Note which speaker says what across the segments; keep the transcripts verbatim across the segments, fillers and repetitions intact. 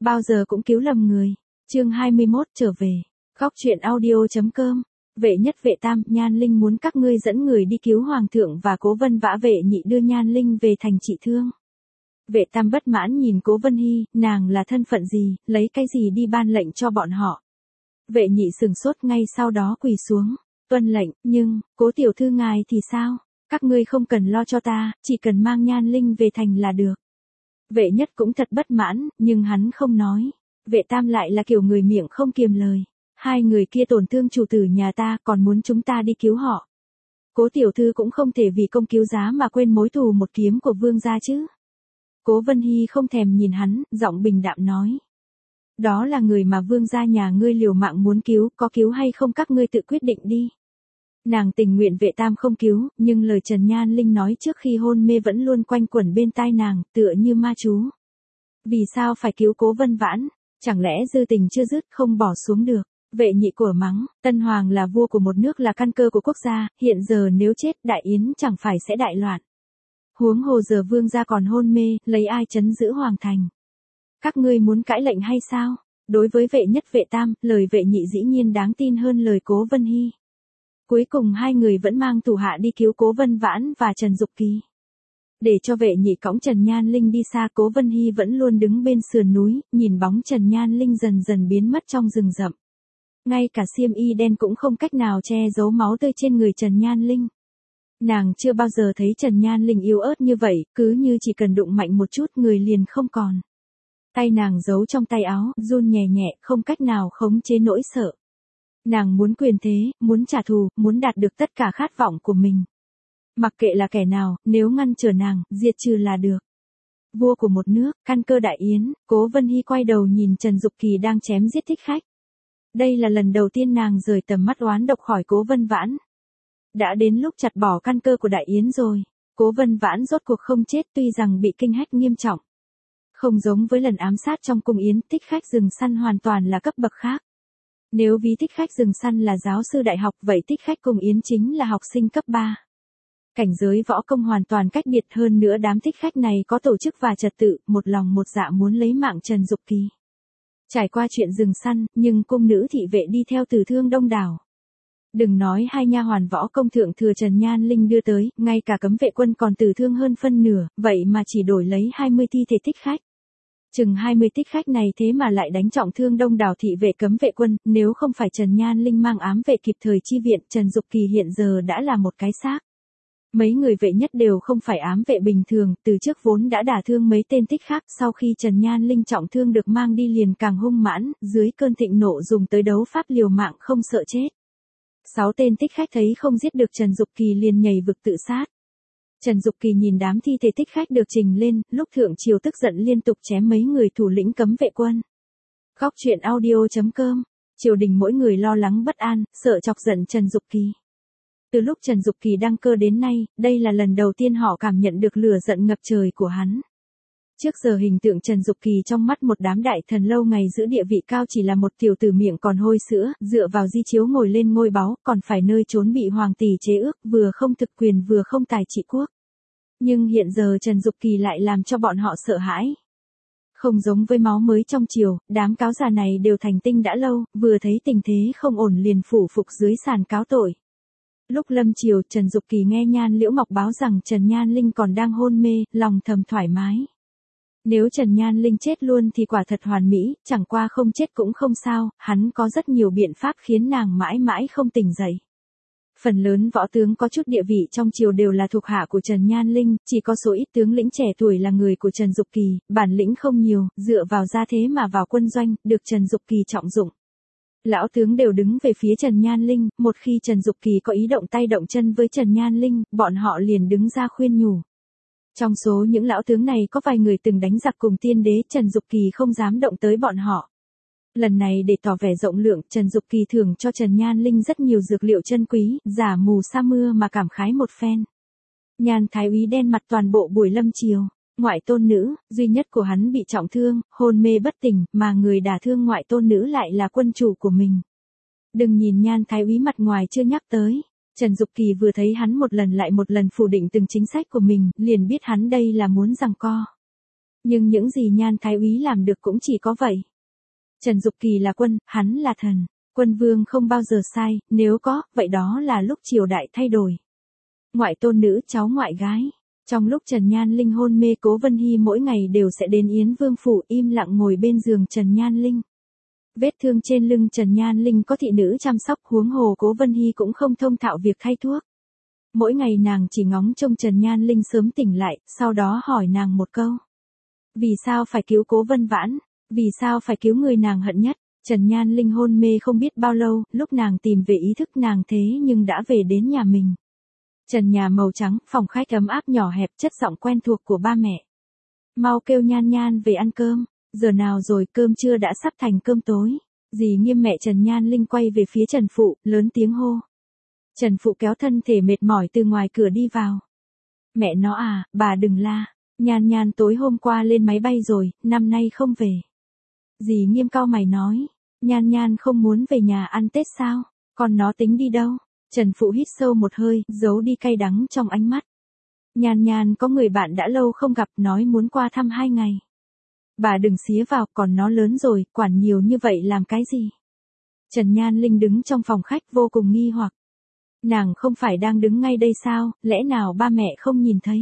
Speaker 1: bao giờ cũng cứu lầm người. Chương hai mươi mốt trở về. Góc truyện audio.com. Vệ nhất vệ tam, Nhan Linh muốn các ngươi dẫn người đi cứu hoàng thượng và Cố Vân Vã. Vệ nhị đưa Nhan Linh về thành trị thương. Vệ tam bất mãn nhìn Cố Vân Hy, nàng là thân phận gì, lấy cái gì đi ban lệnh cho bọn họ. Vệ nhị sừng sốt, ngay sau đó quỳ xuống, tuân lệnh, nhưng, Cố tiểu thư ngài thì sao, các ngươi không cần lo cho ta, chỉ cần mang Nhan Linh về thành là được. Vệ nhất cũng thật bất mãn, nhưng hắn không nói. Vệ tam lại là kiểu người miệng không kiềm lời. Hai người kia tổn thương chủ tử nhà ta, còn muốn chúng ta đi cứu họ. Cố tiểu thư cũng không thể vì công cứu giá mà quên mối thù một kiếm của vương gia chứ. Cố Vân Hy không thèm nhìn hắn, giọng bình đạm nói. Đó là người mà vương gia nhà ngươi liều mạng muốn cứu, có cứu hay không các ngươi tự quyết định đi. Nàng tình nguyện vệ tam không cứu, nhưng lời Trần Nhan Linh nói trước khi hôn mê vẫn luôn quanh quẩn bên tai nàng, tựa như ma chú. Vì sao phải cứu Cố Vân Vãn? Chẳng lẽ dư tình chưa dứt không bỏ xuống được? Vệ nhị của mắng, Tân Hoàng là vua của một nước, là căn cơ của quốc gia, hiện giờ nếu chết Đại Yến chẳng phải sẽ đại loạn. Huống hồ giờ vương gia còn hôn mê, lấy ai trấn giữ hoàng thành? Các ngươi muốn cãi lệnh hay sao? Đối với vệ nhất vệ tam, lời vệ nhị dĩ nhiên đáng tin hơn lời Cố Vân Hy. Cuối cùng hai người vẫn mang thủ hạ đi cứu Cố Vân Vãn và Trần Dục Kỳ. Để cho vệ nhị cõng Trần Nhan Linh đi xa, Cố Vân Hy vẫn luôn đứng bên sườn núi, nhìn bóng Trần Nhan Linh dần dần biến mất trong rừng rậm. Ngay cả xiêm y đen cũng không cách nào che giấu máu tươi trên người Trần Nhan Linh. Nàng chưa bao giờ thấy Trần Nhan Linh yếu ớt như vậy, cứ như chỉ cần đụng mạnh một chút người liền không còn. Tay nàng giấu trong tay áo, run nhẹ nhẹ, không cách nào khống chế nỗi sợ. Nàng muốn quyền thế, muốn trả thù, muốn đạt được tất cả khát vọng của mình. Mặc kệ là kẻ nào, nếu ngăn trở nàng, diệt trừ là được. Vua của một nước, căn cơ Đại Yến, Cố Vân Hy quay đầu nhìn Trần Dục Kỳ đang chém giết thích khách. Đây là lần đầu tiên nàng rời tầm mắt oán độc khỏi Cố Vân Vãn. Đã đến lúc chặt bỏ căn cơ của Đại Yến rồi. Cố Vân Vãn rốt cuộc không chết, tuy rằng bị kinh hách nghiêm trọng. Không giống với lần ám sát trong cung yến, thích khách rừng săn hoàn toàn là cấp bậc khác. Nếu ví thích khách rừng săn là giáo sư đại học, vậy thích khách cung yến chính là học sinh cấp ba. Cảnh giới võ công hoàn toàn cách biệt, hơn nữa đám thích khách này có tổ chức và trật tự, một lòng một dạ muốn lấy mạng Trần Dục Kỳ. Trải qua chuyện rừng săn, nhưng cung nữ thị vệ đi theo tử thương đông đảo. Đừng nói hai nha hoàn võ công thượng thừa Trần Nhan Linh đưa tới, ngay cả cấm vệ quân còn tử thương hơn phân nửa, vậy mà chỉ đổi lấy hai mươi thi thể thích khách. Chừng hai mươi thích khách này thế mà lại đánh trọng thương đông đảo thị vệ cấm vệ quân, nếu không phải Trần Nhan Linh mang ám vệ kịp thời chi viện, Trần Dục Kỳ hiện giờ đã là một cái xác. Mấy người vệ nhất đều không phải ám vệ bình thường, từ trước vốn đã đả thương mấy tên thích khác, sau khi Trần Nhan Linh trọng thương được mang đi liền càng hung mãn, dưới cơn thịnh nộ dùng tới đấu pháp liều mạng không sợ chết. Sáu tên thích khách thấy không giết được Trần Dục Kỳ liền nhảy vực tự sát. Trần Dục Kỳ nhìn đám thi thể thích khách được trình lên, lúc thượng triều tức giận liên tục chém mấy người thủ lĩnh cấm vệ quân. Góc truyện audio.com. Triều đình mỗi người lo lắng bất an, sợ chọc giận Trần Dục Kỳ. Từ lúc Trần Dục Kỳ đăng cơ đến nay, đây là lần đầu tiên họ cảm nhận được lửa giận ngập trời của hắn. Trước giờ hình tượng Trần Dục Kỳ trong mắt một đám đại thần lâu ngày giữ địa vị cao chỉ là một tiểu tử miệng còn hôi sữa, dựa vào di chiếu ngồi lên ngôi báu, còn phải nơi trốn bị hoàng tỷ chế ước, vừa không thực quyền vừa không tài trị quốc. Nhưng hiện giờ Trần Dục Kỳ lại làm cho bọn họ sợ hãi. Không giống với máu mới trong triều, đám cáo già này đều thành tinh đã lâu, vừa thấy tình thế không ổn liền phủ phục dưới sàn cáo tội. Lúc lâm triều, Trần Dục Kỳ nghe Nhan Liễu Ngọc báo rằng Trần Nhan Linh còn đang hôn mê, lòng thầm thoải mái. Nếu Trần Nhan Linh chết luôn thì quả thật hoàn mỹ, chẳng qua không chết cũng không sao, hắn có rất nhiều biện pháp khiến nàng mãi mãi không tỉnh dậy. Phần lớn võ tướng có chút địa vị trong triều đều là thuộc hạ của Trần Nhan Linh, chỉ có số ít tướng lĩnh trẻ tuổi là người của Trần Dục Kỳ, bản lĩnh không nhiều, dựa vào gia thế mà vào quân doanh, được Trần Dục Kỳ trọng dụng. Lão tướng đều đứng về phía Trần Nhan Linh, một khi Trần Dục Kỳ có ý động tay động chân với Trần Nhan Linh, bọn họ liền đứng ra khuyên nhủ. Trong số những lão tướng này có vài người từng đánh giặc cùng tiên đế, Trần Dục Kỳ không dám động tới bọn họ. Lần này để tỏ vẻ rộng lượng, Trần Dục Kỳ thưởng cho Trần Nhan Linh rất nhiều dược liệu chân quý, giả mù sa mưa mà cảm khái một phen. Nhan Thái úy đen mặt toàn bộ buổi lâm triều, ngoại tôn nữ, duy nhất của hắn bị trọng thương, hôn mê bất tỉnh, mà người đả thương ngoại tôn nữ lại là quân chủ của mình. Đừng nhìn Nhan Thái úy mặt ngoài chưa nhắc tới. Trần Dục Kỳ vừa thấy hắn một lần lại một lần phủ định từng chính sách của mình, liền biết hắn đây là muốn giằng co. Nhưng những gì Nhan Thái úy làm được cũng chỉ có vậy. Trần Dục Kỳ là quân, hắn là thần. Quân vương không bao giờ sai, nếu có, vậy đó là lúc triều đại thay đổi. Ngoại tôn nữ, cháu ngoại gái. Trong lúc Trần Nhan Linh hôn mê, Cố Vân Hy mỗi ngày đều sẽ đến Yến Vương phủ im lặng ngồi bên giường Trần Nhan Linh. Vết thương trên lưng Trần Nhan Linh có thị nữ chăm sóc, huống hồ Cố Vân Hy cũng không thông thạo việc thay thuốc. Mỗi ngày nàng chỉ ngóng trông Trần Nhan Linh sớm tỉnh lại, sau đó hỏi nàng một câu. Vì sao phải cứu Cố Vân Vãn? Vì sao phải cứu người nàng hận nhất? Trần Nhan Linh hôn mê không biết bao lâu, lúc nàng tìm về ý thức nàng thế nhưng đã về đến nhà mình. Trần nhà màu trắng, phòng khách ấm áp nhỏ hẹp, chất giọng quen thuộc của ba mẹ. Mau kêu Nhan Nhan về ăn cơm, giờ nào rồi, cơm trưa đã sắp thành cơm tối. Dì Nghiêm mẹ Trần Nhan Linh quay về phía Trần Phụ, lớn tiếng hô. Trần Phụ kéo thân thể mệt mỏi từ ngoài cửa đi vào. Mẹ nó à, bà đừng la, Nhan Nhan tối hôm qua lên máy bay rồi, năm nay không về. Dì Nghiêm cau mày nói, Nhan Nhan không muốn về nhà ăn Tết sao, còn nó tính đi đâu? Trần Phụ hít sâu một hơi, giấu đi cay đắng trong ánh mắt. Nhan Nhan có người bạn đã lâu không gặp, nói muốn qua thăm hai ngày. Bà đừng xía vào, còn nó lớn rồi, quản nhiều như vậy làm cái gì? Trần Nhan Linh đứng trong phòng khách vô cùng nghi hoặc. Nàng không phải đang đứng ngay đây sao, lẽ nào ba mẹ không nhìn thấy?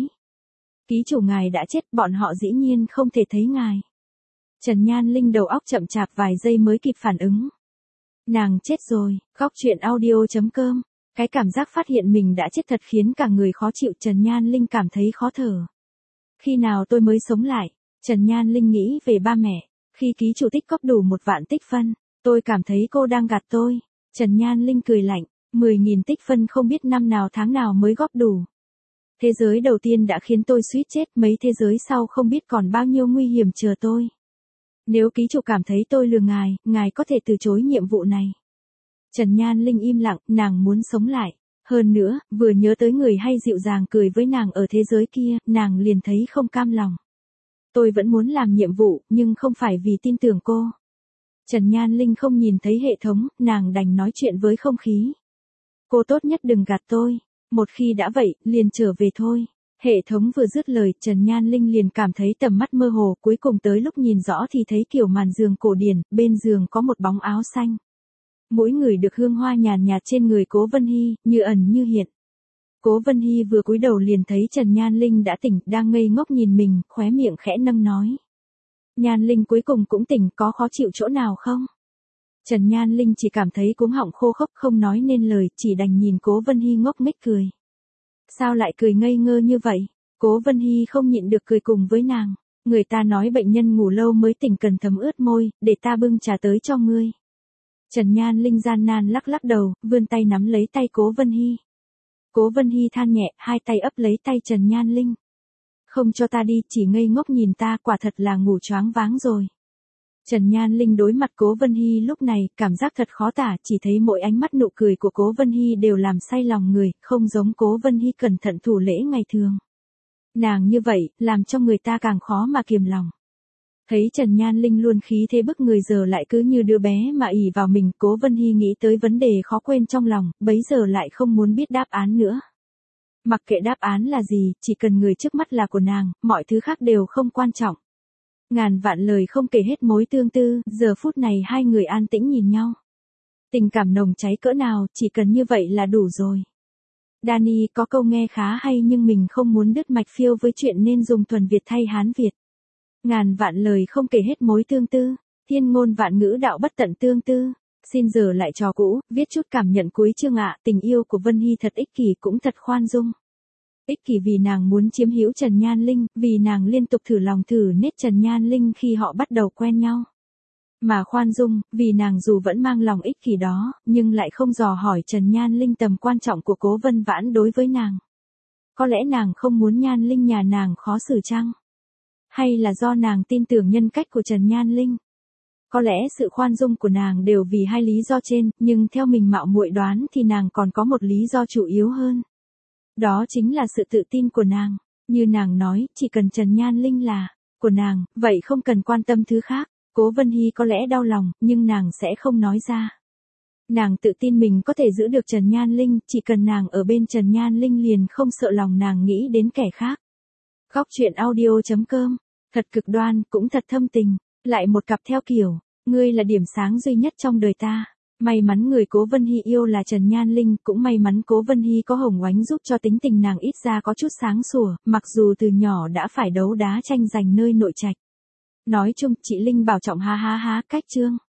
Speaker 1: Ký chủ ngài đã chết, bọn họ dĩ nhiên không thể thấy ngài. Trần Nhan Linh đầu óc chậm chạp vài giây mới kịp phản ứng. Nàng chết rồi, khóc chuyện audio chấm com. Cái cảm giác phát hiện mình đã chết thật khiến cả người khó chịu. Trần Nhan Linh cảm thấy khó thở. Khi nào tôi mới sống lại? Trần Nhan Linh nghĩ về ba mẹ. Khi ký chủ tích góp đủ một vạn tích phân, tôi cảm thấy cô đang gạt tôi. Trần Nhan Linh cười lạnh. Mười nghìn tích phân không biết năm nào tháng nào mới góp đủ. Thế giới đầu tiên đã khiến tôi suýt chết, mấy thế giới sau không biết còn bao nhiêu nguy hiểm chờ tôi. Nếu ký chủ cảm thấy tôi lừa ngài, ngài có thể từ chối nhiệm vụ này. Trần Nhan Linh im lặng, nàng muốn sống lại. Hơn nữa, vừa nhớ tới người hay dịu dàng cười với nàng ở thế giới kia, nàng liền thấy không cam lòng. Tôi vẫn muốn làm nhiệm vụ, nhưng không phải vì tin tưởng cô. Trần Nhan Linh không nhìn thấy hệ thống, nàng đành nói chuyện với không khí. Cô tốt nhất đừng gạt tôi. Một khi đã vậy, liền trở về thôi. Hệ thống vừa dứt lời, Trần Nhan Linh liền cảm thấy tầm mắt mơ hồ, cuối cùng tới lúc nhìn rõ thì thấy kiểu màn giường cổ điển, bên giường có một bóng áo xanh. Mỗi người được hương hoa nhàn nhạt trên người Cố Vân Hy, như ẩn như hiện. Cố Vân Hy vừa cúi đầu liền thấy Trần Nhan Linh đã tỉnh, đang ngây ngốc nhìn mình, khóe miệng khẽ nâng nói. Nhan Linh cuối cùng cũng tỉnh, có khó chịu chỗ nào không? Trần Nhan Linh chỉ cảm thấy cuống họng khô khốc không nói nên lời, chỉ đành nhìn Cố Vân Hy ngốc nghếch cười. Sao lại cười ngây ngơ như vậy? Cố Vân Hy không nhịn được cười cùng với nàng. Người ta nói bệnh nhân ngủ lâu mới tỉnh cần thấm ướt môi, để ta bưng trà tới cho ngươi. Trần Nhan Linh gian nan lắc lắc đầu, vươn tay nắm lấy tay Cố Vân Hy. Cố Vân Hy than nhẹ, hai tay ấp lấy tay Trần Nhan Linh. Không cho ta đi, chỉ ngây ngốc nhìn ta, quả thật là ngủ choáng váng rồi. Trần Nhan Linh đối mặt Cố Vân Hy lúc này, cảm giác thật khó tả, chỉ thấy mỗi ánh mắt nụ cười của Cố Vân Hy đều làm say lòng người, không giống Cố Vân Hy cẩn thận thủ lễ ngày thường. Nàng như vậy, làm cho người ta càng khó mà kiềm lòng. Thấy Trần Nhan Linh luôn khí thế bức người giờ lại cứ như đứa bé mà ỷ vào mình, Cố Vân Hy nghĩ tới vấn đề khó quên trong lòng, bấy giờ lại không muốn biết đáp án nữa. Mặc kệ đáp án là gì, chỉ cần người trước mắt là của nàng, mọi thứ khác đều không quan trọng. Ngàn vạn lời không kể hết mối tương tư, giờ phút này hai người an tĩnh nhìn nhau. Tình cảm nồng cháy cỡ nào, chỉ cần như vậy là đủ rồi. Danny có câu nghe khá hay nhưng mình không muốn đứt mạch phiêu với chuyện nên dùng thuần Việt thay Hán Việt. Ngàn vạn lời không kể hết mối tương tư, thiên ngôn vạn ngữ đạo bất tận tương tư. Xin giờ lại trò cũ, viết chút cảm nhận cuối chương ạ. Tình yêu của Vân Hy thật ích kỷ cũng thật khoan dung. Ích kỷ vì nàng muốn chiếm hữu Trần Nhan Linh, vì nàng liên tục thử lòng thử nết Trần Nhan Linh khi họ bắt đầu quen nhau. Mà khoan dung, vì nàng dù vẫn mang lòng ích kỷ đó, nhưng lại không dò hỏi Trần Nhan Linh tầm quan trọng của Cố Vân Vãn đối với nàng. Có lẽ nàng không muốn Nhan Linh nhà nàng khó xử chăng? Hay là do nàng tin tưởng nhân cách của Trần Nhan Linh? Có lẽ sự khoan dung của nàng đều vì hai lý do trên, nhưng theo mình mạo muội đoán thì nàng còn có một lý do chủ yếu hơn. Đó chính là sự tự tin của nàng. Như nàng nói, chỉ cần Trần Nhan Linh là của nàng, vậy không cần quan tâm thứ khác. Cố Vân Hy có lẽ đau lòng, nhưng nàng sẽ không nói ra. Nàng tự tin mình có thể giữ được Trần Nhan Linh, chỉ cần nàng ở bên Trần Nhan Linh liền không sợ lòng nàng nghĩ đến kẻ khác. Khóc chuyện audio chấm com Thật cực đoan, cũng thật thâm tình, lại một cặp theo kiểu, ngươi là điểm sáng duy nhất trong đời ta. May mắn người Cố Vân Hy yêu là Trần Nhan Linh, cũng may mắn Cố Vân Hy có Hồng Oánh giúp cho tính tình nàng ít ra có chút sáng sủa, mặc dù từ nhỏ đã phải đấu đá tranh giành nơi nội trạch. Nói chung, chị Linh bảo trọng ha ha ha, cách chương.